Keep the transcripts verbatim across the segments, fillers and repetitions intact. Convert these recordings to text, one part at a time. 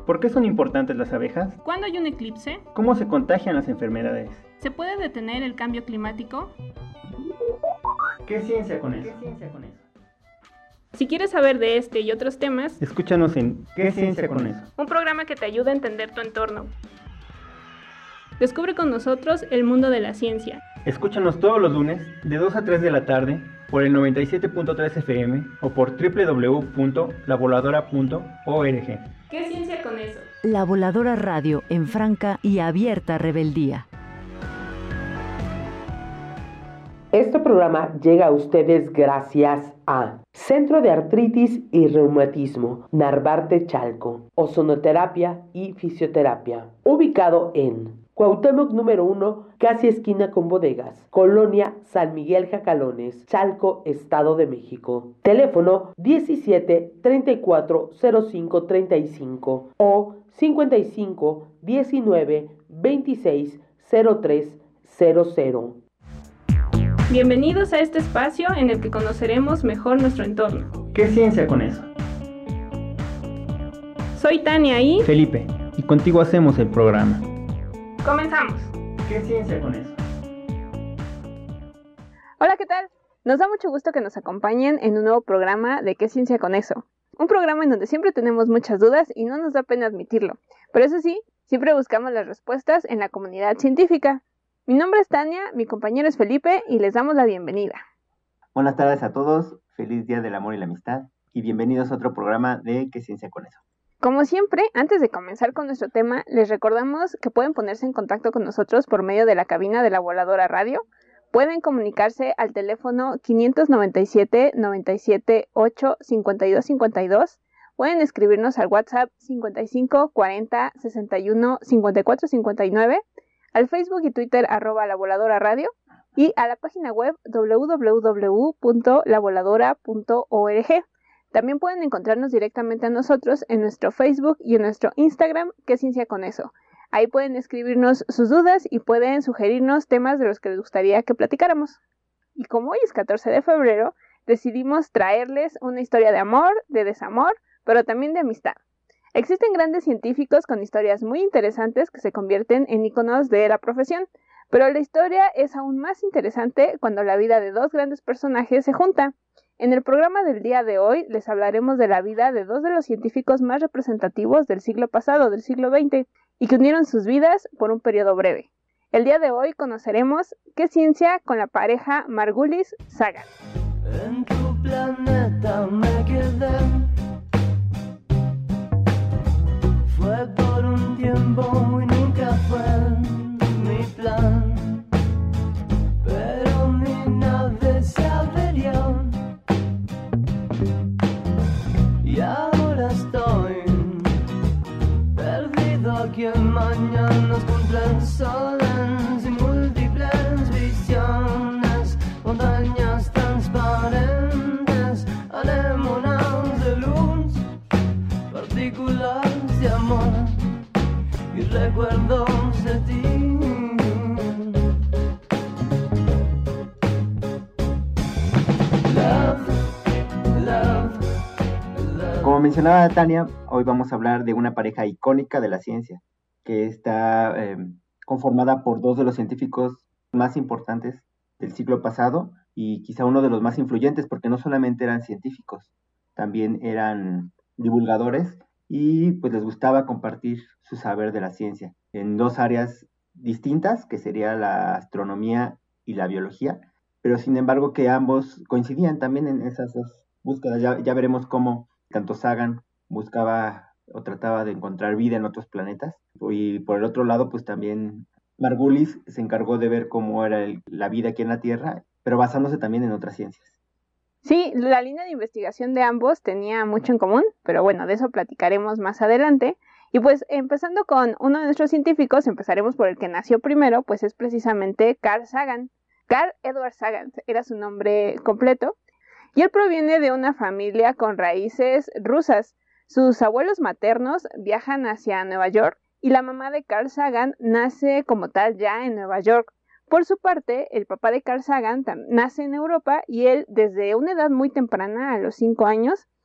¿Por qué son importantes las abejas? ¿Cuándo hay un eclipse? ¿Cómo se contagian las enfermedades? ¿Se puede detener el cambio climático? ¿Qué ciencia con eso? ¿Qué ciencia con eso? Si quieres saber de este y otros temas, escúchanos en ¿Qué ciencia con eso? Un programa que te ayuda a entender tu entorno. Descubre con nosotros el mundo de la ciencia. Escúchanos todos los lunes de dos a tres de la tarde por el noventa y siete punto tres F M o por doble u doble u doble u punto la voladora punto org. ¿Qué ciencia con eso? La Voladora Radio en franca y abierta rebeldía. Este programa llega a ustedes gracias a Centro de Artritis y Reumatismo Narvarte Chalco, Ozonoterapia y Fisioterapia, ubicado en Cuauhtémoc número uno, casi esquina con bodegas, Colonia San Miguel Jacalones, Chalco, Estado de México. Teléfono diecisiete, treinta y cuatro, cero cinco, treinta y cinco o cincuenta y cinco, diecinueve, veintiséis, cero tres cero cero. Bienvenidos a este espacio en el que conoceremos mejor nuestro entorno. ¿Qué ciencia con eso? Soy Tania y Felipe, y contigo hacemos el programa. Comenzamos. ¿Qué ciencia con eso? Hola, ¿qué tal? Nos da mucho gusto que nos acompañen en un nuevo programa de ¿Qué ciencia con eso? Un programa en donde siempre tenemos muchas dudas y no nos da pena admitirlo. Pero eso sí, siempre buscamos las respuestas en la comunidad científica. Mi nombre es Tania, mi compañero es Felipe y les damos la bienvenida. Buenas tardes a todos, feliz Día del Amor y la Amistad y bienvenidos a otro programa de ¿Qué ciencia con eso? Como siempre, antes de comenzar con nuestro tema, les recordamos que pueden ponerse en contacto con nosotros por medio de la cabina de la Voladora Radio. Pueden comunicarse al teléfono quinientos noventa y siete, noventa y siete, ocho, cincuenta y dos cincuenta y dos. Pueden escribirnos al WhatsApp cincuenta y cinco, cuarenta, sesenta y uno, cincuenta y cuatro cincuenta y nueve, al Facebook y Twitter arroba la Voladora Radio y a la página web doble u doble u doble u punto la voladora punto org. También pueden encontrarnos directamente a nosotros en nuestro Facebook y en nuestro Instagram, ¿Qué ciencia con eso? Ahí pueden escribirnos sus dudas y pueden sugerirnos temas de los que les gustaría que platicáramos. Y como hoy es catorce de febrero, decidimos traerles una historia de amor, de desamor, pero también de amistad. Existen grandes científicos con historias muy interesantes que se convierten en íconos de la profesión, pero la historia es aún más interesante cuando la vida de dos grandes personajes se junta. En el programa del día de hoy les hablaremos de la vida de dos de los científicos más representativos del siglo pasado, del siglo veinte, y que unieron sus vidas por un periodo breve. El día de hoy conoceremos qué ciencia con la pareja Margulis-Sagan. En tu planeta me quedé. Fue por un tiempo y nunca fue mi plan, pero mi nave se averió y ahora estoy perdido aquí en mañanas cumplen soles y múltiples visiones, montañas transparentes, anémonas de luz, partículas de amor y recuerdos de ti. Love, love, love. Como mencionaba Tania, hoy vamos a hablar de una pareja icónica de la ciencia, que está eh, conformada por dos de los científicos más importantes del siglo pasado y quizá uno de los más influyentes, porque no solamente eran científicos, también eran divulgadores y pues les gustaba compartir su saber de la ciencia en dos áreas distintas, que sería la astronomía y la biología, pero sin embargo que ambos coincidían también en esas dos búsquedas. Ya, ya veremos cómo tanto Sagan buscaba o trataba de encontrar vida en otros planetas, y por el otro lado pues también Margulis se encargó de ver cómo era el, la vida aquí en la Tierra, pero basándose también en otras ciencias. Sí, la línea de investigación de ambos tenía mucho en común, pero bueno, de eso platicaremos más adelante. Y pues empezando con uno de nuestros científicos, empezaremos por el que nació primero, pues es precisamente Carl Sagan. Carl Edward Sagan era su nombre completo, y él proviene de una familia con raíces rusas. Sus abuelos maternos viajan hacia Nueva York, y la mamá de Carl Sagan nace como tal ya en Nueva York. Por su parte, el papá de Carl Sagan nace en Europa y él, desde una edad muy temprana, a los cinco años,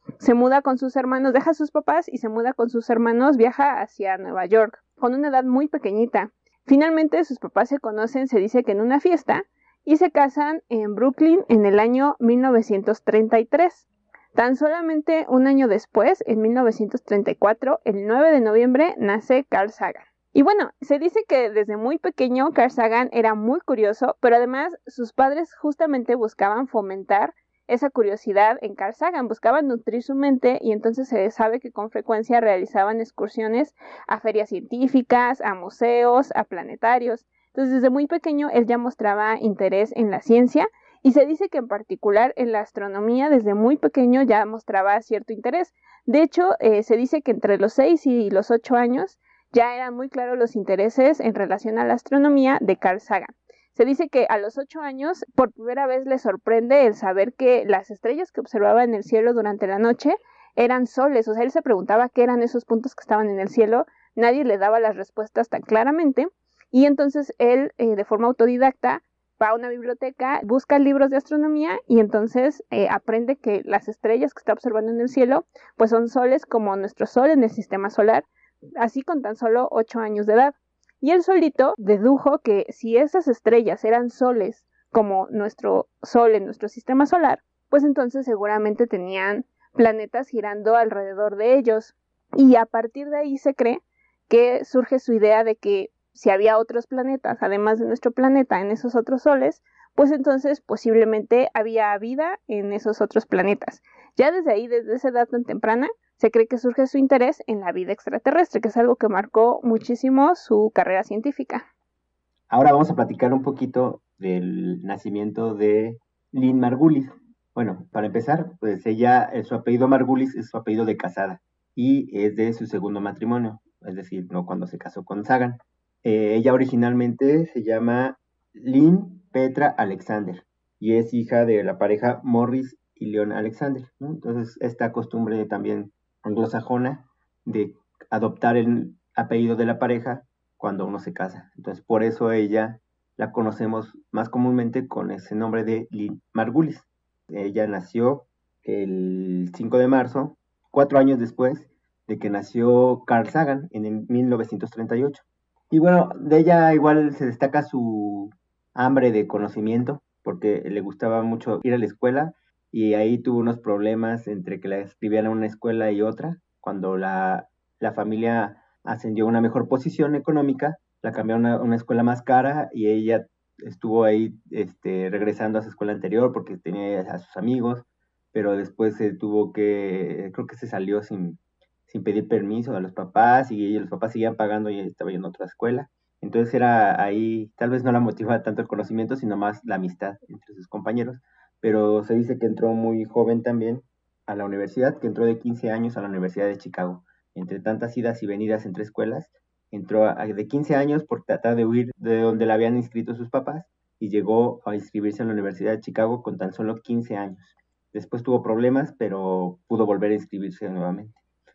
se muda con sus hermanos, deja a sus papás y se muda con sus hermanos, viaja hacia Nueva York, con una edad muy pequeñita. Finalmente sus papás se conocen, se dice que en una fiesta, y se casan en Brooklyn en el año mil novecientos treinta y tres. Tan solamente un año después, en mil novecientos treinta y cuatro, el nueve de noviembre, nace Carl Sagan. Y bueno, se dice que desde muy pequeño Carl Sagan era muy curioso, pero además sus padres justamente buscaban fomentar esa curiosidad en Carl Sagan, buscaban nutrir su mente, y entonces se sabe que con frecuencia realizaban excursiones a ferias científicas, a museos, a planetarios. Entonces desde muy pequeño él ya mostraba interés en la ciencia, y se dice que en particular en la astronomía desde muy pequeño ya mostraba cierto interés. De hecho, eh, se dice que entre los seis y los ocho años ya eran muy claros los intereses en relación a la astronomía de Carl Sagan. Se dice que a los ocho años por primera vez le sorprende el saber que las estrellas que observaba en el cielo durante la noche eran soles. O sea, él se preguntaba qué eran esos puntos que estaban en el cielo, nadie le daba las respuestas tan claramente, y entonces él eh, de forma autodidacta va a una biblioteca, busca libros de astronomía y entonces eh, aprende que las estrellas que está observando en el cielo pues son soles como nuestro sol en el sistema solar, así con tan solo ocho años de edad. Y él solito dedujo que si esas estrellas eran soles como nuestro sol en nuestro sistema solar, pues entonces seguramente tenían planetas girando alrededor de ellos. Y a partir de ahí se cree que surge su idea de que si había otros planetas, además de nuestro planeta, en esos otros soles, pues entonces posiblemente había vida en esos otros planetas. Ya desde ahí, desde esa edad tan temprana, se cree que surge su interés en la vida extraterrestre, que es algo que marcó muchísimo su carrera científica. Ahora vamos a platicar un poquito del nacimiento de Lynn Margulis. Bueno, para empezar, pues ella, su apellido Margulis es su apellido de casada y es de su segundo matrimonio, es decir, no cuando se casó con Sagan. Eh, ella originalmente se llama Lynn Petra Alexander y es hija de la pareja Morris y Leon Alexander, ¿no? Entonces, esta costumbre también anglosajona de adoptar el apellido de la pareja cuando uno se casa. Entonces, por eso ella la conocemos más comúnmente con ese nombre de Lynn Margulis. Ella nació el cinco de marzo, cuatro años después de que nació Carl Sagan en el mil novecientos treinta y ocho. Y bueno, de ella igual se destaca su hambre de conocimiento, porque le gustaba mucho ir a la escuela, y ahí tuvo unos problemas entre que la escribían a una escuela y otra. Cuando la, la familia ascendió a una mejor posición económica, la cambiaron a una escuela más cara, y ella estuvo ahí este, regresando a su escuela anterior porque tenía a sus amigos, pero después se tuvo que, creo que se salió sin... sin pedir permiso a los papás, y los papás seguían pagando y estaba yendo a otra escuela. Entonces era ahí, tal vez no la motivaba tanto el conocimiento, sino más la amistad entre sus compañeros, pero se dice que entró muy joven también a la universidad, que entró de quince años a la Universidad de Chicago. Entre tantas idas y venidas entre escuelas, entró a, de quince años por tratar de huir de donde la habían inscrito sus papás, y llegó a inscribirse en la Universidad de Chicago con tan solo quince años. Después tuvo problemas, pero pudo volver a inscribirse nuevamente.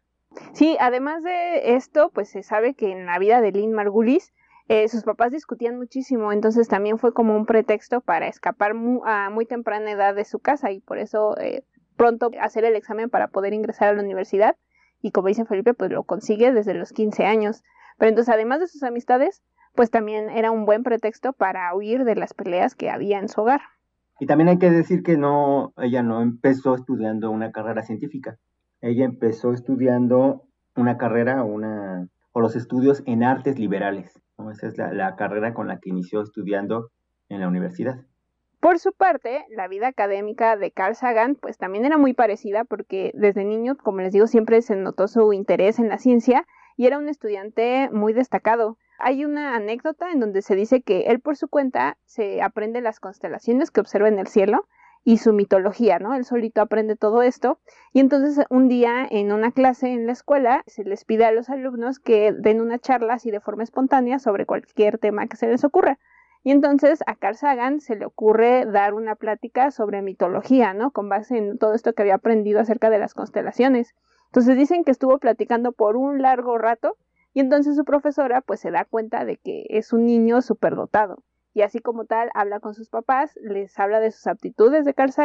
Sí, además de esto, pues se sabe que en la vida de Lynn Margulis eh, sus papás discutían muchísimo, entonces también fue como un pretexto para escapar mu- a muy temprana edad de su casa, y por eso eh, pronto hacer el examen para poder ingresar a la universidad, y como dice Felipe, pues lo consigue desde los quince años. Pero entonces, además de sus amistades, pues también era un buen pretexto para huir de las peleas que había en su hogar. Y también hay que decir que no, ella no empezó estudiando una carrera científica. Ella empezó estudiando una carrera una, o los estudios en artes liberales, ¿no? Esa es la, la carrera con la que inició estudiando en la universidad. Por su parte, la vida académica de Carl Sagan pues también era muy parecida, porque desde niño, como les digo, siempre se notó su interés en la ciencia y era un estudiante muy destacado. Hay una anécdota en donde se dice que él por su cuenta se aprende las constelaciones que observa en el cielo y su mitología, ¿no? Él solito aprende todo esto, y entonces un día en una clase en la escuela se les pide a los alumnos que den una charla así de forma espontánea sobre cualquier tema que se les ocurra. Y entonces a Carl Sagan se le ocurre dar una plática sobre mitología, ¿no? Con base en todo esto que había aprendido acerca de las constelaciones. Entonces dicen que estuvo platicando por un largo rato, y entonces su profesora pues se da cuenta de que es un niño superdotado. Y así como tal, habla con sus papás, les habla de sus aptitudes de Carl Sagan,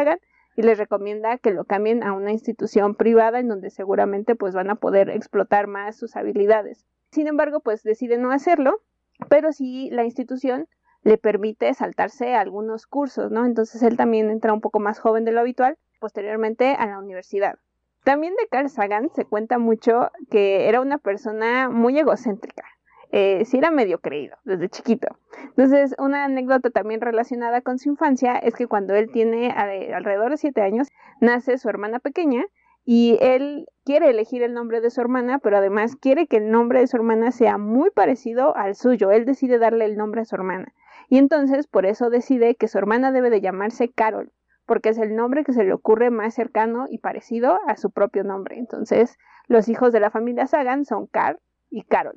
y les recomienda que lo cambien a una institución privada en donde seguramente pues van a poder explotar más sus habilidades. Sin embargo, pues decide no hacerlo, pero sí la institución le permite saltarse algunos cursos, ¿no? Entonces él también entra un poco más joven de lo habitual, posteriormente a la universidad. También de Carl Sagan se cuenta mucho que era una persona muy egocéntrica. Eh, sí era medio creído desde chiquito. Entonces, una anécdota también relacionada con su infancia es que cuando él tiene eh, alrededor de siete años, nace su hermana pequeña y él quiere elegir el nombre de su hermana, pero además quiere que el nombre de su hermana sea muy parecido al suyo. Él decide darle el nombre a su hermana. Y entonces, por eso decide que su hermana debe de llamarse Carol, porque es el nombre que se le ocurre más cercano y parecido a su propio nombre. Entonces, los hijos de la familia Sagan son Carl y Carol.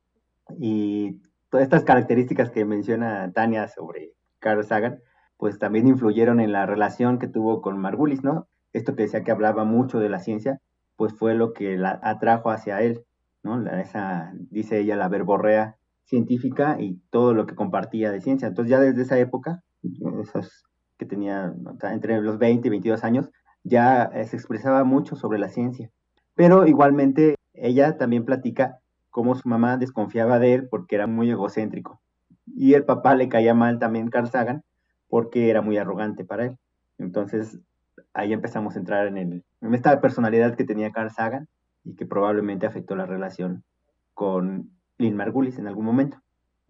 Y todas estas características que menciona Tania sobre Carl Sagan, pues también influyeron en la relación que tuvo con Margulis, ¿no? Esto que decía que hablaba mucho de la ciencia, pues fue lo que la atrajo hacia él, ¿no? La, esa, dice ella, la verborrea científica y todo lo que compartía de ciencia. Entonces ya desde esa época, esos que tenía entre los veinte y veintidós años, ya se expresaba mucho sobre la ciencia. Pero igualmente ella también platica cómo su mamá desconfiaba de él porque era muy egocéntrico. Y el papá le caía mal también Carl Sagan porque era muy arrogante para él. Entonces ahí empezamos a entrar en, el, en esta personalidad que tenía Carl Sagan y que probablemente afectó la relación con Lynn Margulis en algún momento.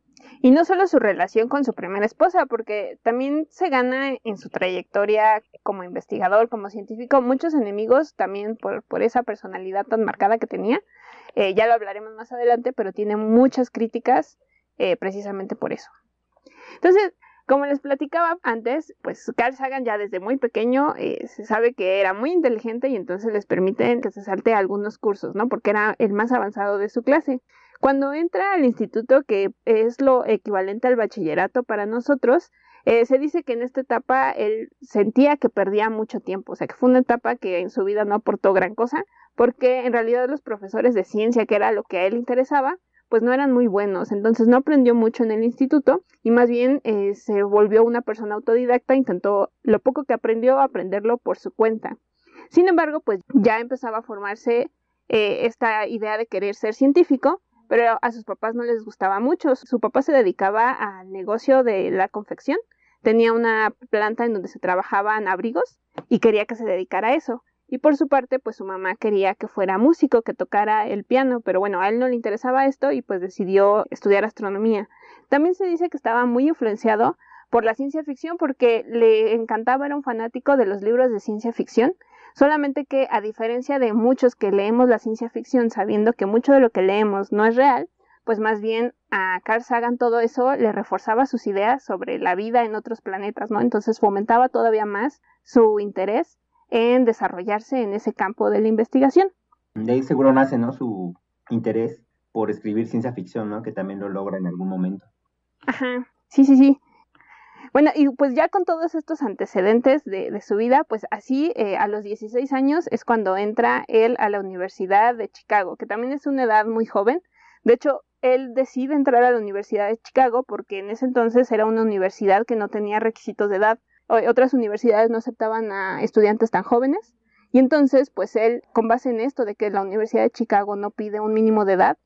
Y no solo su relación con su primera esposa, porque también se gana en su trayectoria como investigador, como científico, muchos enemigos también por, por esa personalidad tan marcada que tenía. Eh, ya lo hablaremos más adelante, pero tiene muchas críticas eh, precisamente por eso. Entonces, como les platicaba antes, pues Carl Sagan ya desde muy pequeño eh, se sabe que era muy inteligente y entonces les permiten que se salte algunos cursos, ¿no? Porque era el más avanzado de su clase. Cuando entra al instituto, que es lo equivalente al bachillerato para nosotros, eh, se dice que en esta etapa él sentía que perdía mucho tiempo, o sea que fue una etapa que en su vida no aportó gran cosa, porque en realidad los profesores de ciencia, que era lo que a él interesaba, pues no eran muy buenos, entonces no aprendió mucho en el instituto y más bien eh, se volvió una persona autodidacta, intentó lo poco que aprendió aprenderlo por su cuenta. Sin embargo, pues ya empezaba a formarse eh, esta idea de querer ser científico, pero a sus papás no les gustaba mucho. Su papá se dedicaba al negocio de la confección, tenía una planta en donde se trabajaban abrigos y quería que se dedicara a eso. Y por su parte, pues su mamá quería que fuera músico, que tocara el piano, pero bueno, a él no le interesaba esto y pues decidió estudiar astronomía. También se dice que estaba muy influenciado por la ciencia ficción porque le encantaba, era un fanático de los libros de ciencia ficción, solamente que a diferencia de muchos que leemos la ciencia ficción sabiendo que mucho de lo que leemos no es real, pues más bien a Carl Sagan todo eso le reforzaba sus ideas sobre la vida en otros planetas, ¿no? Entonces fomentaba todavía más su interés en desarrollarse en ese campo de la investigación. De ahí seguro nace, ¿no?, su interés por escribir ciencia ficción, ¿no?, que también lo logra en algún momento. Ajá, sí, sí, sí. Bueno, y pues ya con todos estos antecedentes de, de su vida, pues así eh, a los dieciséis años es cuando entra él a la Universidad de Chicago, que también es una edad muy joven. De hecho, él decide entrar a la Universidad de Chicago porque en ese entonces era una universidad que no tenía requisitos de edad. Otras universidades no aceptaban a estudiantes tan jóvenes y entonces pues él, con base en esto de que la Universidad de Chicago no pide un mínimo de edad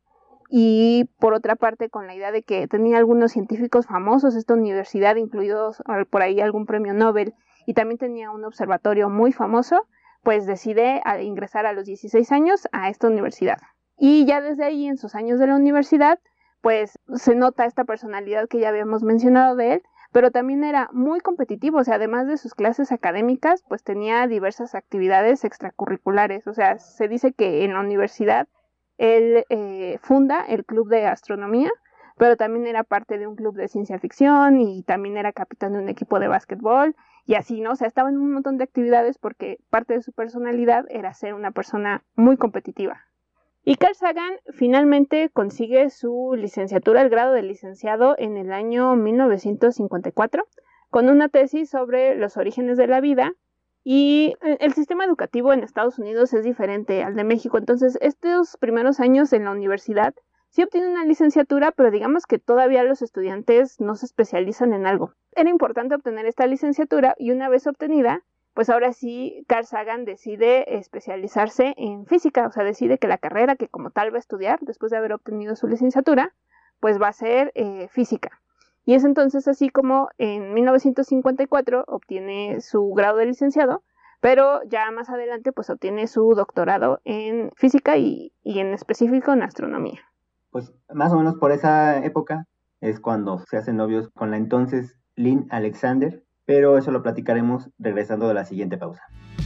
y por otra parte con la idea de que tenía algunos científicos famosos esta universidad, incluidos por ahí algún premio Nobel, y también tenía un observatorio muy famoso, pues decide ingresar a los dieciséis años a esta universidad. Y ya desde ahí, en sus años de la universidad, pues se nota esta personalidad que ya habíamos mencionado de él, pero también era muy competitivo, o sea, además de sus clases académicas, pues tenía diversas actividades extracurriculares, o sea, se dice que en la universidad él eh, funda el club de astronomía, pero también era parte de un club de ciencia ficción y también era capitán de un equipo de básquetbol y así, ¿no? O sea, estaba en un montón de actividades porque parte de su personalidad era ser una persona muy competitiva. Y Carl Sagan finalmente consigue su licenciatura, el grado de licenciado, en el año mil novecientos cincuenta y cuatro, con una tesis sobre los orígenes de la vida. Y el sistema educativo en Estados Unidos es diferente al de México, entonces estos primeros años en la universidad sí obtienen una licenciatura, pero digamos que todavía los estudiantes no se especializan en algo. Era importante obtener esta licenciatura y una vez obtenida, pues ahora sí Carl Sagan decide especializarse en física, o sea, decide que la carrera que como tal va a estudiar después de haber obtenido su licenciatura, pues va a ser eh, física. Y es entonces así como en mil novecientos cincuenta y cuatro obtiene su grado de licenciado, pero ya más adelante pues obtiene su doctorado en física y, y en específico en astronomía. Pues más o menos por esa época es cuando se hacen novios con la entonces Lynn Alexander, pero eso lo platicaremos regresando de la siguiente pausa.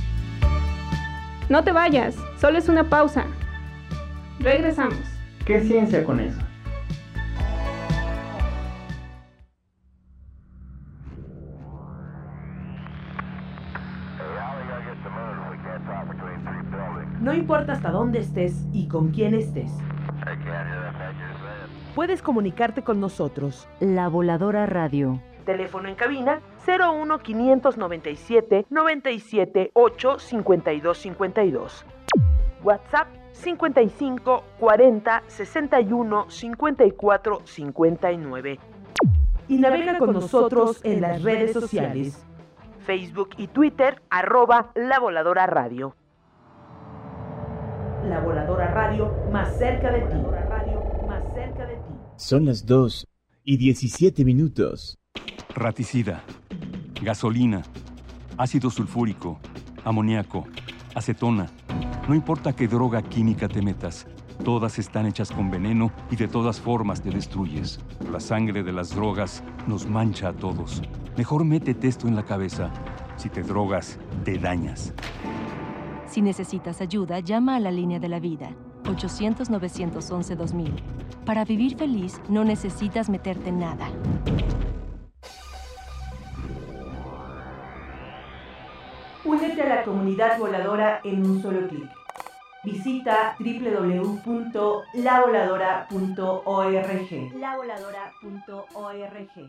No te vayas, solo es una pausa. Regresamos. ¿Qué ciencia con eso? No importa hasta dónde estés y con quién estés. Puedes comunicarte con nosotros. La Voladora Radio. Teléfono en cabina cero uno quinientos noventa y siete noventa y siete ocho cincuenta y dos cincuenta y dos. WhatsApp cincuenta y cinco cuarenta sesenta y uno cincuenta y cuatro cincuenta y nueve. Y navega con nosotros en las redes sociales. Facebook y Twitter, arroba La Voladora Radio. La Voladora Radio, más cerca de ti. Radio, más cerca de ti. Son las dos y diecisiete minutos. Raticida, gasolina, ácido sulfúrico, amoníaco, acetona. No importa qué droga química te metas, todas están hechas con veneno y de todas formas te destruyes. La sangre de las drogas nos mancha a todos. Mejor métete esto en la cabeza. Si te drogas, te dañas. Si necesitas ayuda, llama a la línea de la vida, ochocientos nueve once dos mil. Para vivir feliz, no necesitas meterte en nada. Únete a la comunidad voladora en un solo clic. Visita doble u doble u doble u punto la voladora punto org. la voladora punto org.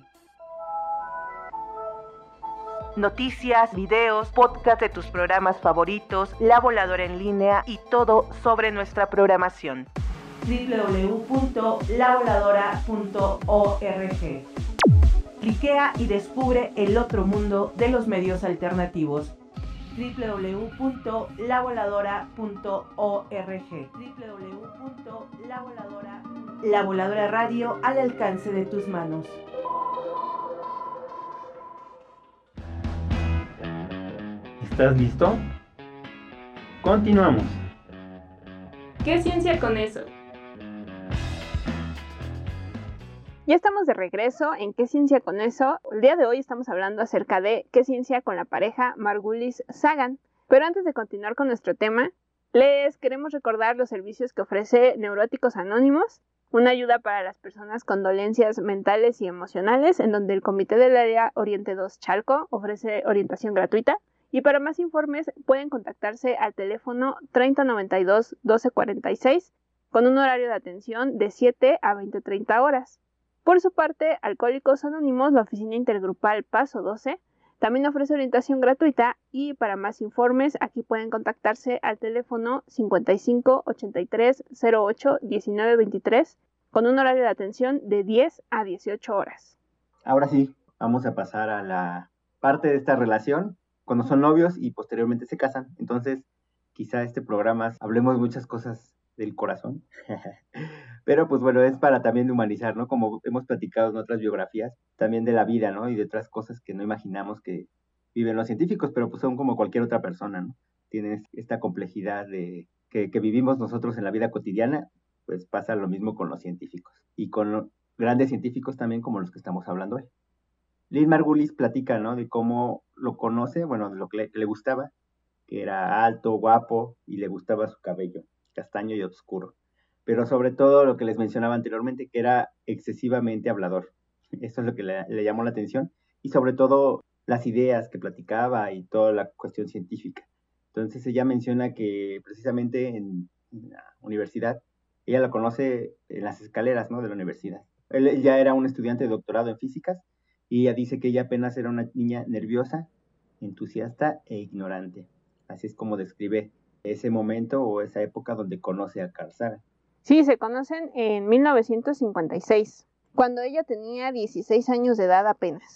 Noticias, videos, podcast de tus programas favoritos, La Voladora en línea y todo sobre nuestra programación. doble u doble u doble u punto la voladora punto org. Cliquea y descubre el otro mundo de los medios alternativos. doble u doble u doble u punto la voladora punto org. doble u doble u doble u punto la voladora punto org. La Voladora Radio al alcance de tus manos. ¿Estás listo? Continuamos. ¿Qué ciencia con eso? Ya estamos de regreso en ¿Qué ciencia con eso? El día de hoy estamos hablando acerca de ¿qué ciencia con la pareja Margulis-Sagan? Pero antes de continuar con nuestro tema, les queremos recordar los servicios que ofrece Neuróticos Anónimos, una ayuda para las personas con dolencias mentales y emocionales, en donde el Comité del Área Oriente dos Chalco ofrece orientación gratuita. Y para más informes pueden contactarse al teléfono treinta noventa y dos doce cuarenta y seis con un horario de atención de siete a veinte treinta horas. Por su parte, Alcohólicos Anónimos, la oficina intergrupal Paso doce, también ofrece orientación gratuita y para más informes aquí pueden contactarse al teléfono cincuenta y cinco ochenta y tres cero ocho diecinueve veintitrés con un horario de atención de diez a dieciocho horas. Ahora sí, vamos a pasar a la parte de esta relación cuando son novios y posteriormente se casan. Entonces, quizá este programa hablemos muchas cosas del corazón. Pero pues bueno, es para también humanizar, ¿no? Como hemos platicado en otras biografías, también de la vida, ¿no? Y de otras cosas que no imaginamos que viven los científicos, pero pues son como cualquier otra persona, ¿no? Tienen esta complejidad de que, que vivimos nosotros en la vida cotidiana, pues pasa lo mismo con los científicos. Y con grandes científicos también como los que estamos hablando hoy. Lynn Margulis platica, ¿no? De cómo lo conoce, bueno, de lo que le, que le gustaba, que era alto, guapo, y le gustaba su cabello, castaño y oscuro. Pero sobre todo lo que les mencionaba anteriormente, que era excesivamente hablador. Eso es lo que le, le llamó la atención. Y sobre todo las ideas que platicaba y toda la cuestión científica. Entonces ella menciona que precisamente en, en la universidad, ella lo conoce en las escaleras, ¿no? De la universidad. Él, él ya era un estudiante de doctorado en físicas, y ella dice que ella apenas era una niña nerviosa, entusiasta e ignorante. Así es como describe ese momento o esa época donde conoce a Carl Sagan. Sí, se conocen en mil novecientos cincuenta y seis, cuando ella tenía dieciséis años de edad apenas.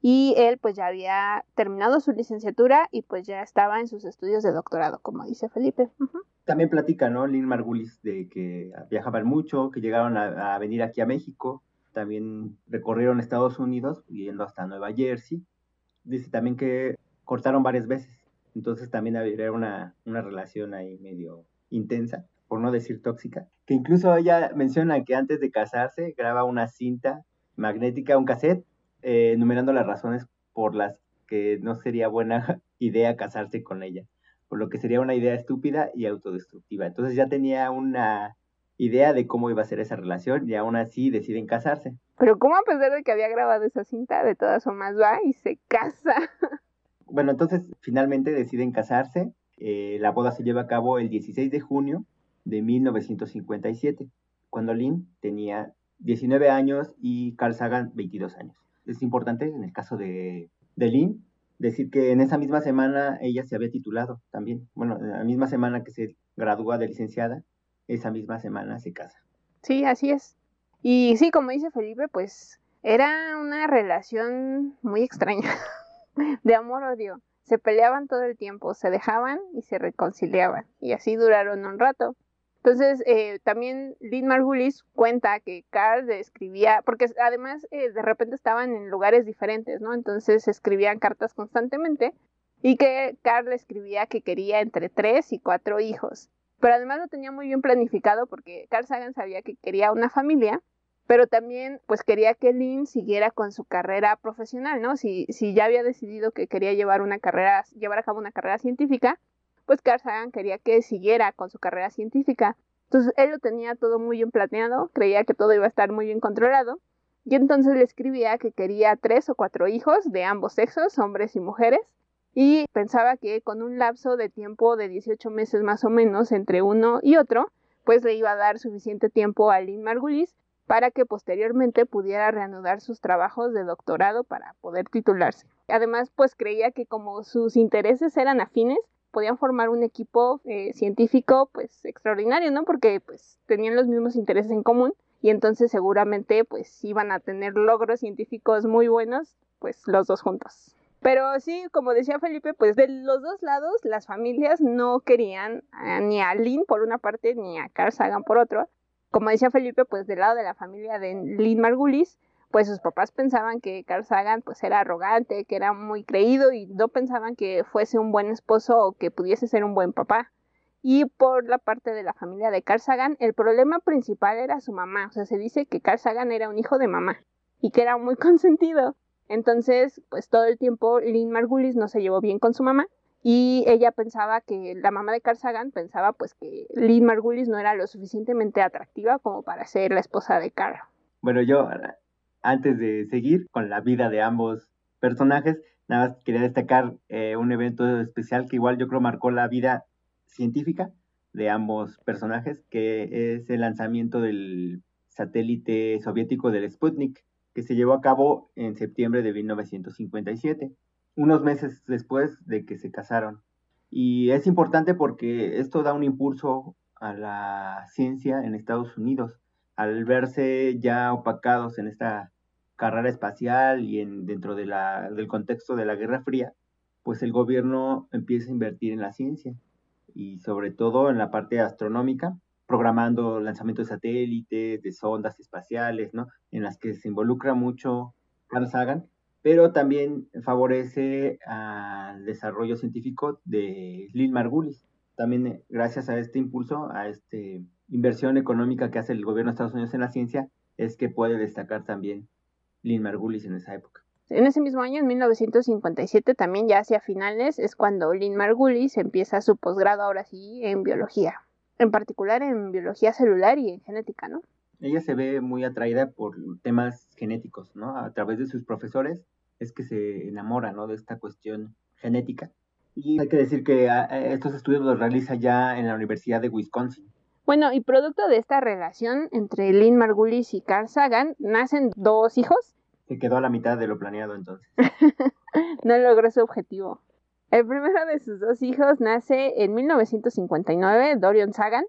y él pues ya había terminado su licenciatura y pues ya estaba en sus estudios de doctorado, como dice Felipe. Uh-huh. También platica, ¿no? Lynn Margulis de que viajaban mucho, que llegaron a, a venir aquí a México, también recorrieron Estados Unidos, yendo hasta Nueva Jersey. Dice también que cortaron varias veces, entonces también había una, una relación ahí medio intensa, por no decir tóxica, que incluso ella menciona que antes de casarse graba una cinta magnética, un cassette, eh, enumerando las razones por las que no sería buena idea casarse con ella, por lo que sería una idea estúpida y autodestructiva. Entonces ya tenía una idea de cómo iba a ser esa relación y aún así deciden casarse. Pero ¿cómo a pesar de que había grabado esa cinta, de todas formas va y se casa? Bueno, entonces finalmente deciden casarse. Eh, la boda se lleva a cabo el dieciséis de junio de mil novecientos cincuenta y siete, cuando Lynn tenía diecinueve años y Carl Sagan veintidós años. Es importante en el caso de, de Lynn decir que en esa misma semana ella se había titulado también. Bueno, en la misma semana que se gradúa de licenciada, esa misma semana se casa. Sí, así es. Y sí, como dice Felipe, pues era una relación muy extraña, de amor-odio. Se peleaban todo el tiempo, se dejaban y se reconciliaban, y así duraron un rato. Entonces, eh, también Lynn Margulis cuenta que Carl le escribía, porque además eh, de repente estaban en lugares diferentes, ¿no? Entonces escribían cartas constantemente, y que Carl le escribía que quería entre tres y cuatro hijos. Pero además lo tenía muy bien planificado porque Carl Sagan sabía que quería una familia, pero también pues quería que Lynn siguiera con su carrera profesional, ¿no? Si, si ya había decidido que quería llevar una carrera, llevar a cabo una carrera científica, pues Carl Sagan quería que siguiera con su carrera científica. Entonces él lo tenía todo muy bien planeado, creía que todo iba a estar muy bien controlado, y entonces le escribía que quería tres o cuatro hijos de ambos sexos, hombres y mujeres, y pensaba que con un lapso de tiempo de dieciocho meses más o menos entre uno y otro, pues le iba a dar suficiente tiempo a Lynn Margulis para que posteriormente pudiera reanudar sus trabajos de doctorado para poder titularse. Además, pues creía que como sus intereses eran afines, podían formar un equipo eh, científico pues extraordinario, ¿no? Porque pues tenían los mismos intereses en común y entonces seguramente pues iban a tener logros científicos muy buenos, pues los dos juntos. Pero sí, como decía Felipe, pues de los dos lados las familias no querían a, ni a Lynn por una parte ni a Carl Sagan por otro. Como decía Felipe, pues del lado de la familia de Lynn Margulis, pues sus papás pensaban que Carl Sagan pues era arrogante, que era muy creído y no pensaban que fuese un buen esposo o que pudiese ser un buen papá. Y por la parte de la familia de Carl Sagan, el problema principal era su mamá. O sea, se dice que Carl Sagan era un hijo de mamá y que era muy consentido. Entonces, pues todo el tiempo Lynn Margulis no se llevó bien con su mamá y ella pensaba que, la mamá de Carl Sagan pensaba pues que Lynn Margulis no era lo suficientemente atractiva como para ser la esposa de Carl. Bueno, yo antes de seguir con la vida de ambos personajes, nada más quería destacar eh, un evento especial que igual yo creo marcó la vida científica de ambos personajes, que es el lanzamiento del satélite soviético del Sputnik, que se llevó a cabo en septiembre de mil novecientos cincuenta y siete, unos meses después de que se casaron. Y es importante porque esto da un impulso a la ciencia en Estados Unidos, al verse ya opacados en esta carrera espacial y en, dentro de la, del contexto de la Guerra Fría, pues el gobierno empieza a invertir en la ciencia y sobre todo en la parte astronómica, programando lanzamientos de satélites, de sondas espaciales, ¿no? En las que se involucra mucho Carl Sagan, pero también favorece al desarrollo científico de Lynn Margulis. También gracias a este impulso, a esta inversión económica que hace el gobierno de Estados Unidos en la ciencia, es que puede destacar también Lynn Margulis en esa época. En ese mismo año, en mil novecientos cincuenta y siete, también ya hacia finales, es cuando Lynn Margulis empieza su posgrado, ahora sí, en biología. En particular en biología celular y en genética, ¿no? Ella se ve muy atraída por temas genéticos, ¿no? A través de sus profesores es que se enamora, ¿no? De esta cuestión genética. Y hay que decir que a, a estos estudios los realiza ya en la Universidad de Wisconsin. Bueno, y producto de esta relación entre Lynn Margulis y Carl Sagan, nacen dos hijos. Se quedó a la mitad de lo planeado entonces. No logró su objetivo. El primero de sus dos hijos nace en mil novecientos cincuenta y nueve, Dorian Sagan,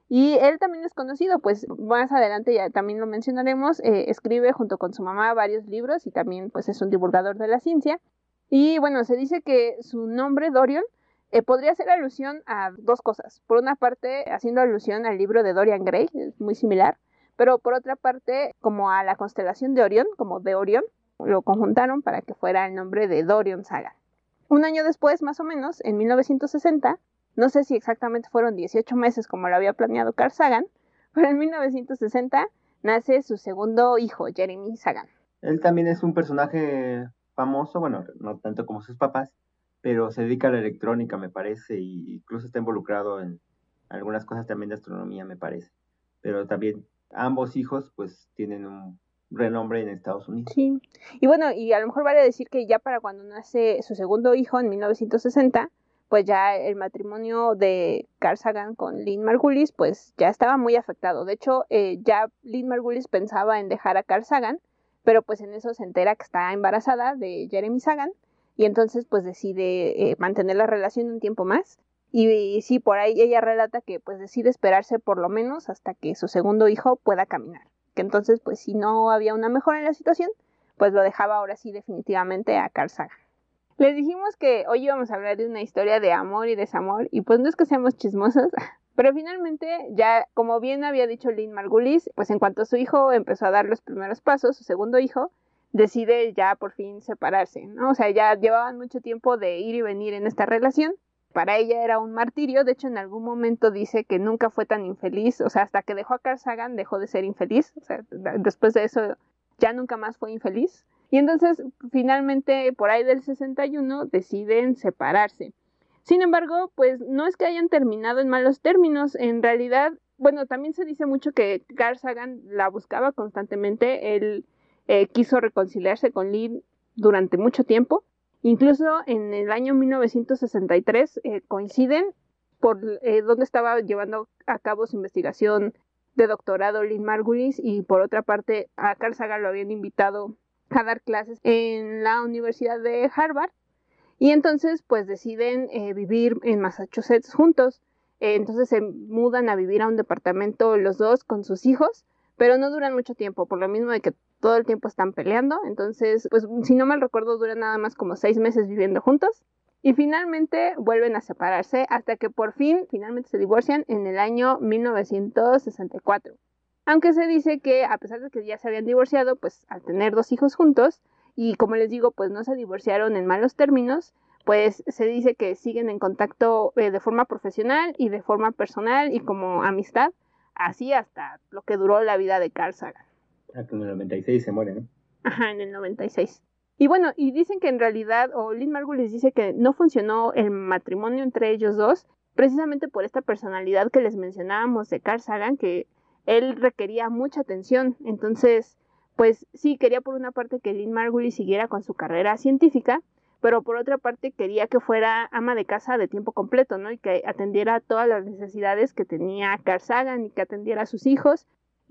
Y él también es conocido, pues más adelante ya también lo mencionaremos, eh, escribe junto con su mamá varios libros y también pues es un divulgador de la ciencia. Y bueno, se dice que su nombre, Dorion, eh, podría hacer alusión a dos cosas. Por una parte, haciendo alusión al libro de Dorian Gray, es muy similar, pero por otra parte, como a la constelación de Orión, como de Orión, lo conjuntaron para que fuera el nombre de Dorion Sagan. Un año después, más o menos, en mil novecientos sesenta, no sé si exactamente fueron dieciocho meses como lo había planeado Carl Sagan, pero en mil novecientos sesenta nace su segundo hijo, Jeremy Sagan. Él también es un personaje famoso, bueno, no tanto como sus papás, pero se dedica a la electrónica, me parece, y incluso está involucrado en algunas cosas también de astronomía, me parece. Pero también ambos hijos, pues, tienen un renombre en Estados Unidos. Sí, y bueno, y a lo mejor vale decir que ya para cuando nace su segundo hijo, en mil novecientos sesenta, pues ya el matrimonio de Carl Sagan con Lynn Margulis, pues ya estaba muy afectado. De hecho, eh, ya Lynn Margulis pensaba en dejar a Carl Sagan, pero pues en eso se entera que está embarazada de Jeremy Sagan, y entonces pues decide eh, mantener la relación un tiempo más. Y, y sí, por ahí ella relata que pues decide esperarse por lo menos hasta que su segundo hijo pueda caminar. Que entonces pues si no había una mejora en la situación, pues lo dejaba ahora sí definitivamente a Carl Sagan. Les dijimos que hoy íbamos a hablar de una historia de amor y desamor, y pues no es que seamos chismosos, pero finalmente ya, como bien había dicho Lynn Margulis, pues en cuanto su hijo empezó a dar los primeros pasos, su segundo hijo, decide ya por fin separarse, ¿no? O sea, ya llevaban mucho tiempo de ir y venir en esta relación. Para ella era un martirio, de hecho en algún momento dice que nunca fue tan infeliz, o sea, hasta que dejó a Carl Sagan dejó de ser infeliz, o sea, después de eso ya nunca más fue infeliz. Y entonces, finalmente, por ahí del sesenta y uno, deciden separarse. Sin embargo, pues no es que hayan terminado en malos términos. En realidad, bueno, también se dice mucho que Carl Sagan la buscaba constantemente. Él eh, quiso reconciliarse con Lynn durante mucho tiempo. Incluso en el año mil novecientos sesenta y tres eh, coinciden por eh, donde estaba llevando a cabo su investigación de doctorado Lynn Margulis, y por otra parte a Carl Sagan lo habían invitado a dar clases en la Universidad de Harvard, y entonces pues deciden eh, vivir en Massachusetts juntos. Eh, entonces se mudan a vivir a un departamento los dos con sus hijos, pero no duran mucho tiempo, por lo mismo de que todo el tiempo están peleando. Entonces, pues si no mal recuerdo, duran nada más como seis meses viviendo juntos, y finalmente vuelven a separarse hasta que por fin, finalmente se divorcian en el año mil novecientos sesenta y cuatro. Aunque se dice que a pesar de que ya se habían divorciado, pues al tener dos hijos juntos, y como les digo, pues no se divorciaron en malos términos, pues se dice que siguen en contacto eh, de forma profesional y de forma personal y como amistad, así hasta lo que duró la vida de Carl Sagan. Ah, que en el noventa y seis se muere, ¿no? Ajá, en el noventa y seis. Y bueno, y dicen que en realidad, o Lynn Margulis dice que no funcionó el matrimonio entre ellos dos, precisamente por esta personalidad que les mencionábamos de Carl Sagan, que él requería mucha atención. Entonces, pues sí, quería por una parte que Lynn Margulis siguiera con su carrera científica, pero por otra parte quería que fuera ama de casa de tiempo completo, ¿no? Y que atendiera todas las necesidades que tenía Carl Sagan y que atendiera a sus hijos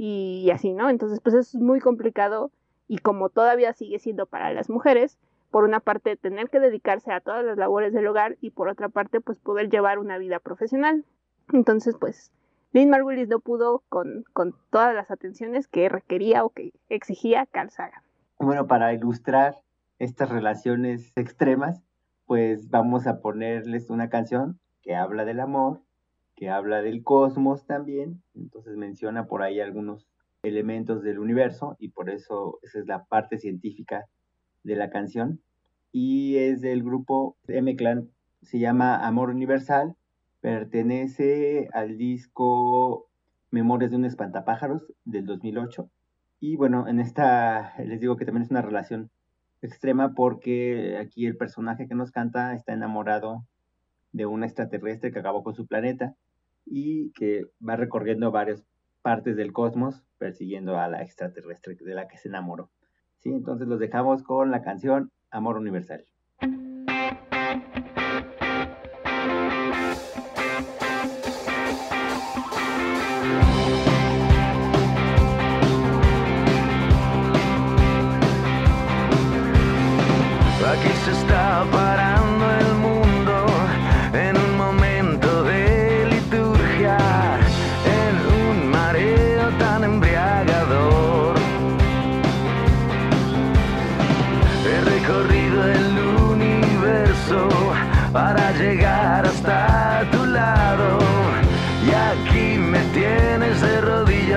y así, ¿no? Entonces, pues eso es muy complicado, y como todavía sigue siendo para las mujeres, por una parte tener que dedicarse a todas las labores del hogar y por otra parte pues poder llevar una vida profesional. Entonces, pues Lynn Margulis no pudo con, con todas las atenciones que requería o que exigía Carl Sagan. Bueno, para ilustrar estas relaciones extremas, pues vamos a ponerles una canción que habla del amor, que habla del cosmos también. Entonces menciona por ahí algunos elementos del universo, y por eso esa es la parte científica de la canción. Y es del grupo M-Clan, se llama Amor Universal, pertenece al disco Memorias de un Espantapájaros del dos mil ocho. Y bueno, en esta les digo que también es una relación extrema, porque aquí el personaje que nos canta está enamorado de un extraterrestre que acabó con su planeta y que va recorriendo varias partes del cosmos persiguiendo a la extraterrestre de la que se enamoró. Sí, entonces los dejamos con la canción Amor Universal. Aquí se está parando el mundo en un momento de liturgia, en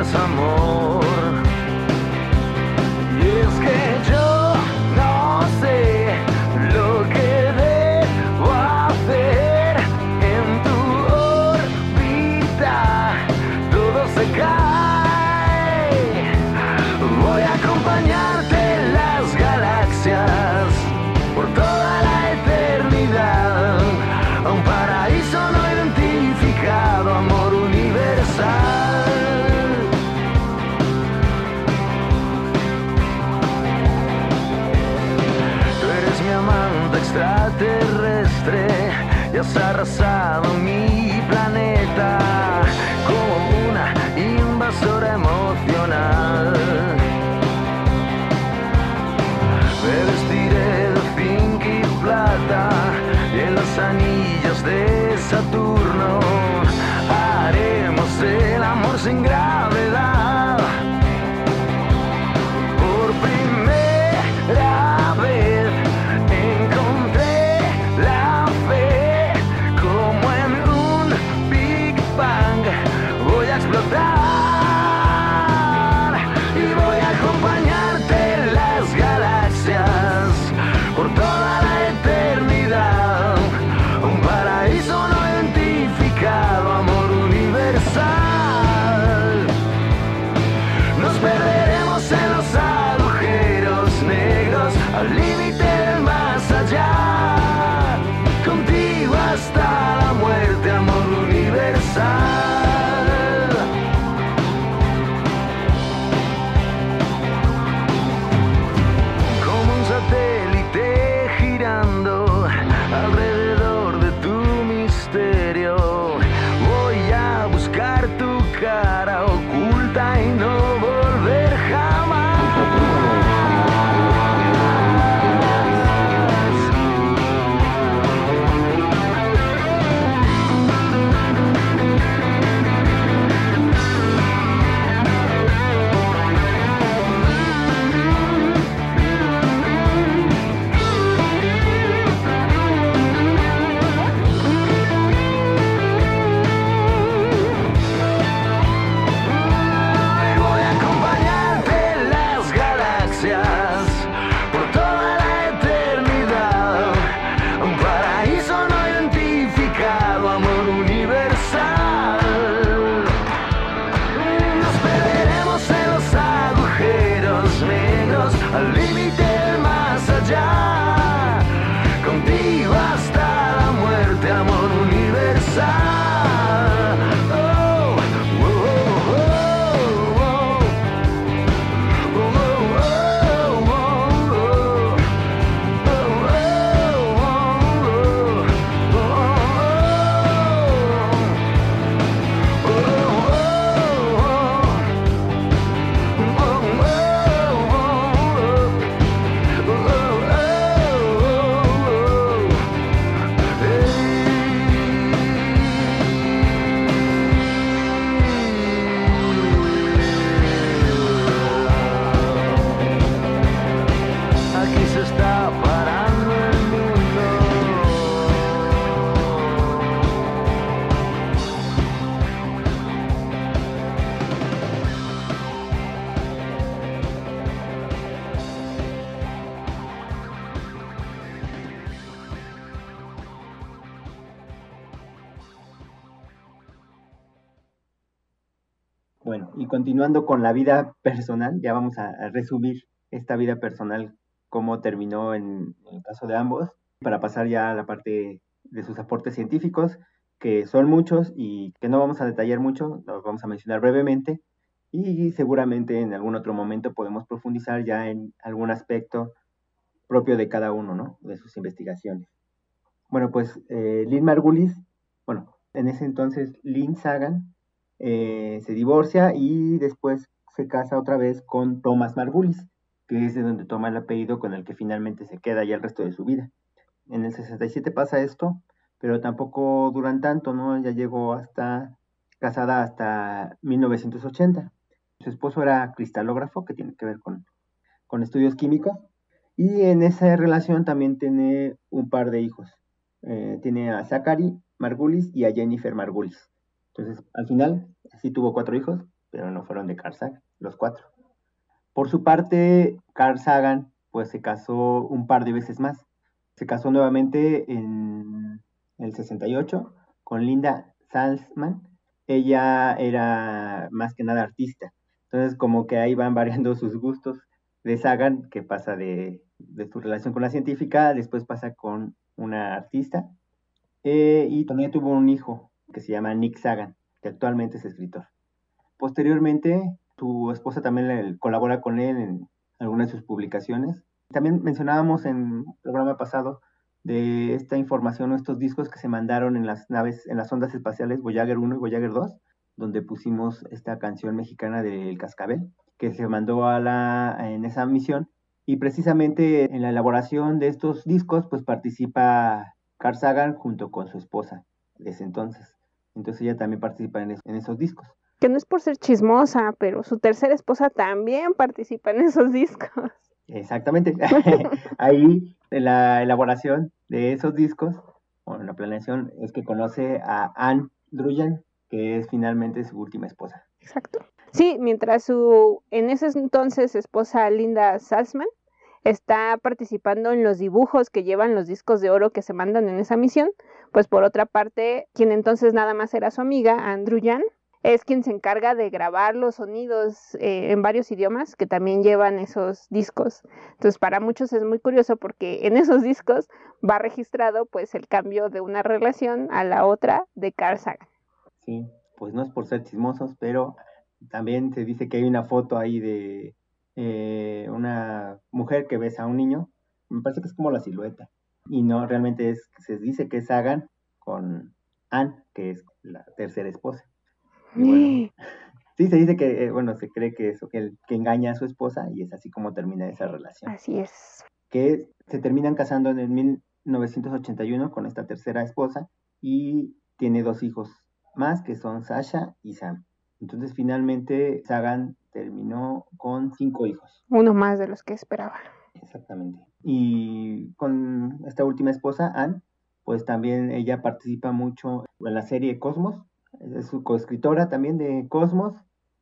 desamor. Y es que yo no sé lo que debo hacer en tu órbita, todo se cae. Voy a acompañarte en las galaxias por toda la eternidad, a un paraíso no identificado, amor universal. Tú eres mi amante extraterrestre y has arrasado mi planeta como una invasora emocional. Me vestiré de zinc y plata y en los anillos de Saturno haremos el amor sin gravedad. Por primera vez encontré la fe, como en un Big Bang voy a explotar. Y voy a acompañarte en las galaxias por toda la eternidad, un paraíso no identificado, amor universal. Nos perderemos en los agujeros negros, al límite del más allá, contigo hasta la muerte, amor universal. Como un satélite girando alrededor de tu misterio, voy a buscar tu cara oculta y no volver jamás. Voy a acompañarte en las galaxias por toda la eternidad, un paraíso no identificado, amor universal. Nos perderemos en los agujeros negros, al límite del más allá, contigo hasta la muerte, amor universal. Oh, oh, oh, oh, oh, oh, aquí se está parando el mundo. Bueno, y continuando con la vida personal, ya vamos a, a resumir esta vida personal, cómo terminó en, en el caso de ambos, para pasar ya a la parte de sus aportes científicos, que son muchos y que no vamos a detallar mucho, los vamos a mencionar brevemente, y seguramente en algún otro momento podemos profundizar ya en algún aspecto propio de cada uno, ¿no?, de sus investigaciones. Bueno, pues eh, Lynn Margulis, bueno, en ese entonces Lynn Sagan, eh, se divorcia y después se casa otra vez con Thomas Margulis, que es de donde toma el apellido con el que finalmente se queda ya el resto de su vida. En el sesenta y siete pasa esto, pero tampoco duran tanto, ¿no? Ella llegó hasta, casada hasta mil novecientos ochenta. Su esposo era cristalógrafo, que tiene que ver con, con estudios químicos, y en esa relación también tiene un par de hijos. Eh, tiene a Zachary Margulis y a Jennifer Margulis. Entonces, al final, sí tuvo cuatro hijos, pero no fueron de Carl Sagan, los cuatro. Por su parte, Carl Sagan pues se casó un par de veces más. Se casó nuevamente en el sesenta y ocho con Linda Salzman. Ella era más que nada artista. Entonces como que ahí van variando sus gustos de Sagan, que pasa de, de su relación con la científica, después pasa con una artista. Eh, y también tuvo un hijo que se llama Nick Sagan, que actualmente es escritor. Posteriormente, su esposa también le, colabora con él en algunas de sus publicaciones. También mencionábamos en el programa pasado de esta información, estos discos que se mandaron en las naves, en las ondas espaciales Voyager uno y Voyager dos, donde pusimos esta canción mexicana del Cascabel, que se mandó a la, en esa misión. Y precisamente en la elaboración de estos discos, pues participa Carl Sagan junto con su esposa desde entonces. Entonces ella también participa en, es, en esos discos. Que no es por ser chismosa, pero su tercera esposa también participa en esos discos. Exactamente. Ahí, en la elaboración de esos discos, o en la planeación, es que conoce a Anne Druyan, que es finalmente su última esposa. Exacto. Sí, mientras su, en ese entonces, esposa Linda Salzman está participando en los dibujos que llevan los discos de oro que se mandan en esa misión, pues por otra parte, quien entonces nada más era su amiga, Anne Druyan, es quien se encarga de grabar los sonidos eh, en varios idiomas que también llevan esos discos. Entonces para muchos es muy curioso porque en esos discos va registrado pues el cambio de una relación a la otra de Carl Sagan. Sí, pues no es por ser chismosos, pero también se dice que hay una foto ahí de eh, una mujer que besa a un niño. Me parece que es como la silueta. Y no, realmente es, se dice que es Sagan con Anne, que es la tercera esposa. Y bueno, sí, se dice que, eh, bueno, se cree que eso, que, el, que engaña a su esposa y es así como termina esa relación. Así es. Que se terminan casando en el mil novecientos ochenta y uno con esta tercera esposa y tiene dos hijos más que son Sasha y Sam. Entonces finalmente Sagan terminó con cinco hijos. Uno más de los que esperaba. Exactamente. Y con esta última esposa, Anne, pues también ella participa mucho en la serie Cosmos. Es su coescritora también de Cosmos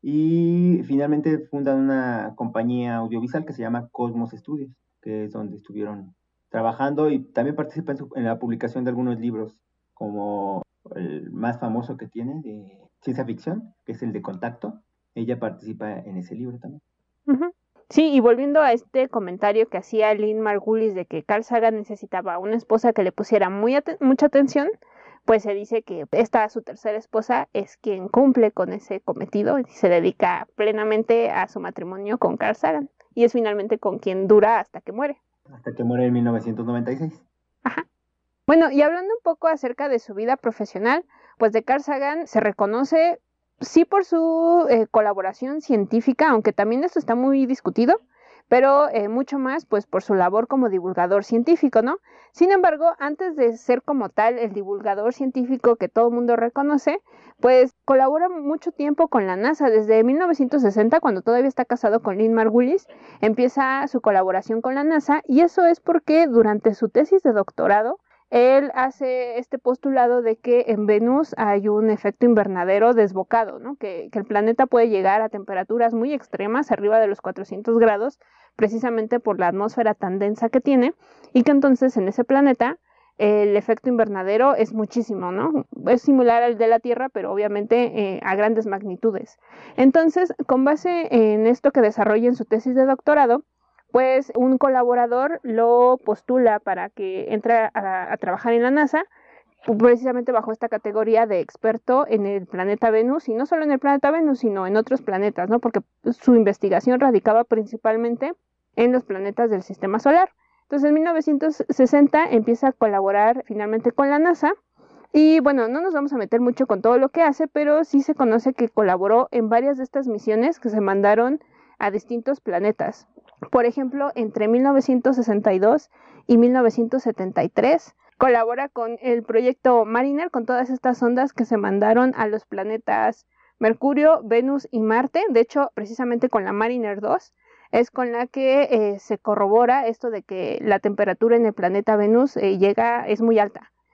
y finalmente fundan una compañía audiovisual que se llama Cosmos Studios, que es donde estuvieron trabajando y también participa en, su, en la publicación de algunos libros, como el más famoso que tiene de ciencia ficción, que es el de Contacto. Ella participa en ese libro también. Uh-huh. Sí, y volviendo a este comentario que hacía Lynn Margulis de que Carl Sagan necesitaba una esposa que le pusiera muy at- mucha atención, pues se dice que esta, su tercera esposa, es quien cumple con ese cometido y se dedica plenamente a su matrimonio con Carl Sagan. Y es finalmente con quien dura hasta que muere. Hasta que muere en mil novecientos noventa y seis. Ajá. Bueno, y hablando un poco acerca de su vida profesional, pues de Carl Sagan se reconoce, sí por su eh, colaboración científica, aunque también esto está muy discutido, pero eh, mucho más pues por su labor como divulgador científico, ¿no? Sin embargo, antes de ser como tal el divulgador científico que todo el mundo reconoce, pues colabora mucho tiempo con la NASA. Desde mil novecientos sesenta, cuando todavía está casado con Lynn Margulis, empieza su colaboración con la NASA, y eso es porque durante su tesis de doctorado, él hace este postulado de que en Venus hay un efecto invernadero desbocado, ¿no? Que, que el planeta puede llegar a temperaturas muy extremas, arriba de los cuatrocientos grados, precisamente por la atmósfera tan densa que tiene, y que entonces en ese planeta el efecto invernadero es muchísimo, ¿no? Es similar al de la Tierra, pero obviamente eh, a grandes magnitudes. Entonces, con base en esto que desarrolla en su tesis de doctorado, pues un colaborador lo postula para que entre a, a trabajar en la NASA, precisamente bajo esta categoría de experto en el planeta Venus, y no solo en el planeta Venus, sino en otros planetas, ¿no? Porque su investigación radicaba principalmente en los planetas del sistema solar. Entonces, en mil novecientos sesenta empieza a colaborar finalmente con la NASA, y bueno, no nos vamos a meter mucho con todo lo que hace, pero sí se conoce que colaboró en varias de estas misiones que se mandaron a distintos planetas. Por ejemplo, entre mil novecientos sesenta y dos y mil novecientos setenta y tres colabora con el proyecto Mariner, con todas estas sondas que se mandaron a los planetas Mercurio, Venus y Marte. De hecho, precisamente con la Mariner dos es con la que eh, se corrobora esto de que la temperatura en el planeta Venus eh, llega, es muy alta.